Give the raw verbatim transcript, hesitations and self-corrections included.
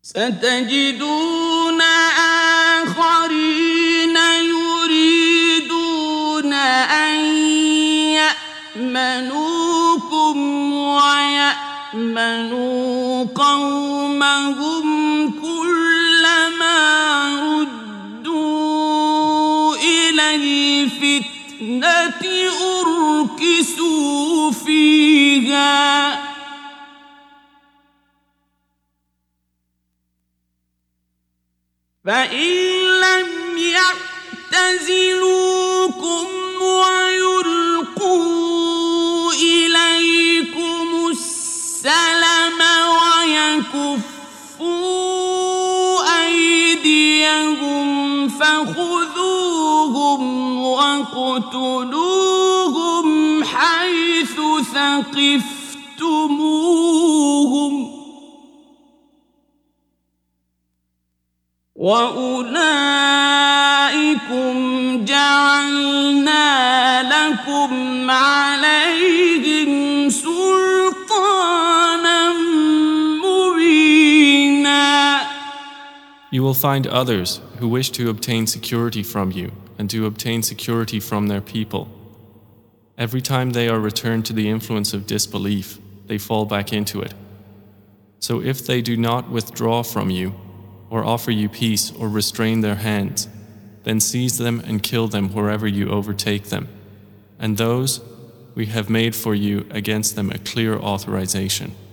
ستجدون آخرين يريدون أن يأمنوكم ويأمنوا قومهم كلما ردوا إلى الفتنة أركسوا فيها فإن لم يعتزلوكم ويلقوا إليكم السلم ويكفوا أيديهم فخذوهم واقتلوهم حيث ثقفتموهم وأولئكم جعلنا لكم عليهم سلطانا مبينا. You will find others who wish to obtain security from you and to obtain security from their people. Every time they are returned to the influence of disbelief, they fall back into it. So if they do not withdraw from you, or offer you peace or restrain their hands, then seize them and kill them wherever you overtake them. And those we have made for you against them a clear authorization.